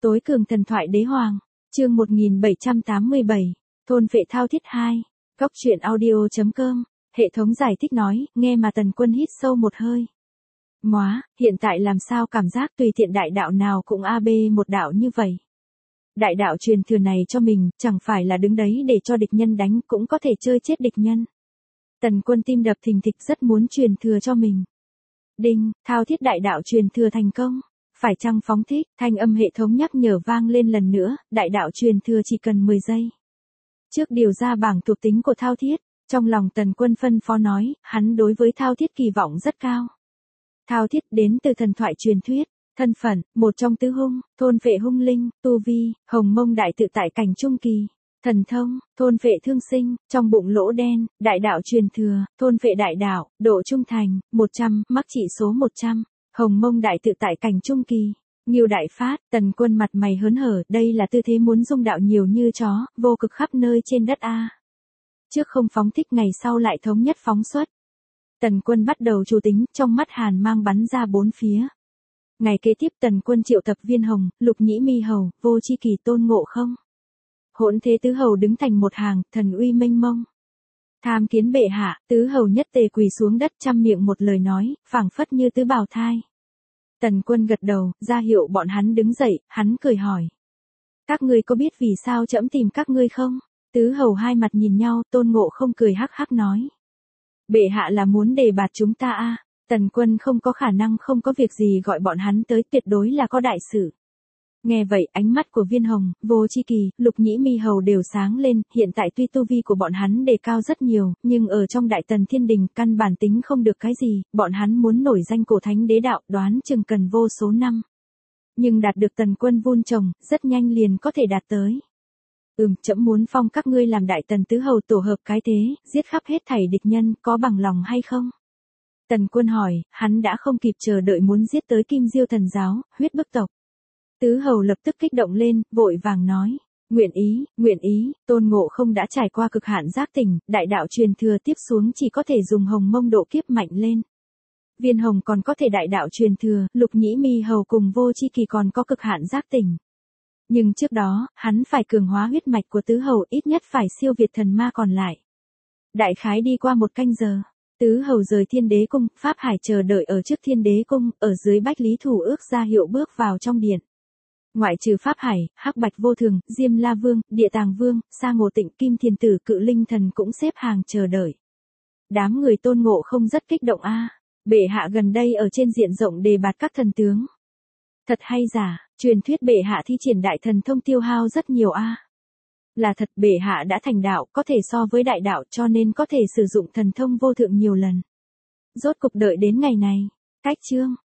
Tối cường thần thoại đế hoàng, chương 1787, thôn vệ thao thiết 2, góc truyện audio.com, hệ thống giải thích nói, nghe mà Tần Quân hít sâu một hơi. Móa, hiện tại làm sao cảm giác tùy tiện đại đạo nào cũng AB một đạo như vậy. Đại đạo truyền thừa này cho mình, chẳng phải là đứng đấy để cho địch nhân đánh cũng có thể chơi chết địch nhân. Tần Quân tim đập thình thịch rất muốn truyền thừa cho mình. Đinh, thao thiết đại đạo truyền thừa thành công. Phải chăng phóng thích, thanh âm hệ thống nhắc nhở vang lên lần nữa, đại đạo truyền thừa chỉ cần 10 giây. Trước điều ra bảng thuộc tính của thao thiết, trong lòng Tần Quân phân phó nói, hắn đối với thao thiết kỳ vọng rất cao. Thao thiết đến từ thần thoại truyền thuyết, thân phận, một trong tứ hung, thôn vệ hung linh, tu vi, hồng mông đại tự tại cảnh trung kỳ. Thần thông, thôn vệ thương sinh, trong bụng lỗ đen, đại đạo truyền thừa, thôn vệ đại đạo, độ trung thành, 100, mắc trị số 100. Hồng mông đại tự tại cảnh trung kỳ. Ngưu đại phát, Tần Quân mặt mày hớn hở, đây là tư thế muốn dung đạo nhiều như chó, vô cực khắp nơi trên đất A. Trước không phóng thích ngày sau lại thống nhất phóng xuất. Tần Quân bắt đầu chủ tính, trong mắt hàn mang bắn ra bốn phía. Ngày kế tiếp Tần Quân triệu tập Viên Hồng, Lục Nhĩ Mi Hầu, Vô Chi Kỳ Tôn Ngộ Không. Hỗn Thế Tứ Hầu đứng thành một hàng, thần uy mênh mông. Tham kiến bệ hạ, tứ hầu nhất tề quỳ xuống đất trăm miệng một lời nói, phảng phất như tứ bào thai. Tần Quân gật đầu, ra hiệu bọn hắn đứng dậy, hắn cười hỏi. Các ngươi có biết vì sao trẫm tìm các ngươi không? Tứ hầu hai mặt nhìn nhau, Tôn Ngộ Không cười hắc hắc nói. Bệ hạ là muốn đề bạt chúng ta a. Tần Quân không có khả năng không có việc gì gọi bọn hắn tới, tuyệt đối là có đại sự. Nghe vậy ánh mắt của Viên Hồng, Vô Chi Kỳ, Lục Nhĩ Mi Hầu đều sáng lên, hiện tại tuy tu vi của bọn hắn đề cao rất nhiều, nhưng ở trong Đại Tần Thiên Đình căn bản tính không được cái gì, bọn hắn muốn nổi danh cổ thánh đế đạo đoán chừng cần vô số năm. Nhưng đạt được Tần Quân vun trồng, rất nhanh liền có thể đạt tới. Trẫm muốn phong các ngươi làm Đại Tần tứ hầu tổ hợp cái thế, giết khắp hết thảy địch nhân, có bằng lòng hay không? Tần Quân hỏi, hắn đã không kịp chờ đợi muốn giết tới Kim Diêu thần giáo, huyết bức tộc. Tứ hầu lập tức kích động lên, vội vàng nói, nguyện ý, Tôn Ngộ Không đã trải qua cực hạn giác tỉnh, đại đạo truyền thừa tiếp xuống chỉ có thể dùng hồng mông độ kiếp mạnh lên. Viên Hồng còn có thể đại đạo truyền thừa, Lục Nhĩ Mi Hầu cùng Vô Chi Kỳ còn có cực hạn giác tỉnh. Nhưng trước đó, hắn phải cường hóa huyết mạch của tứ hầu, ít nhất phải siêu việt thần ma còn lại. Đại khái đi qua 1 canh giờ. Tứ hầu rời Thiên Đế cung, Pháp Hải chờ đợi ở trước Thiên Đế cung, ở dưới Bách Lý Thủ ước ra hiệu bước vào trong điện. Ngoại trừ Pháp Hải, Hắc Bạch Vô Thường, Diêm La Vương, Địa Tàng Vương, Sa Ngộ Tịnh, Kim Thiền Tử, Cự Linh Thần cũng xếp hàng chờ đợi. Đám người Tôn Ngộ Không rất kích động a. Bệ hạ gần đây ở trên diện rộng đề bạt các thần tướng. Thật hay giả, truyền thuyết bệ hạ thi triển đại thần thông tiêu hao rất nhiều a. Là thật, bệ hạ đã thành đạo, có thể so với đại đạo, cho nên có thể sử dụng thần thông vô thượng nhiều lần. Rốt cục đợi đến ngày này. Cách chương,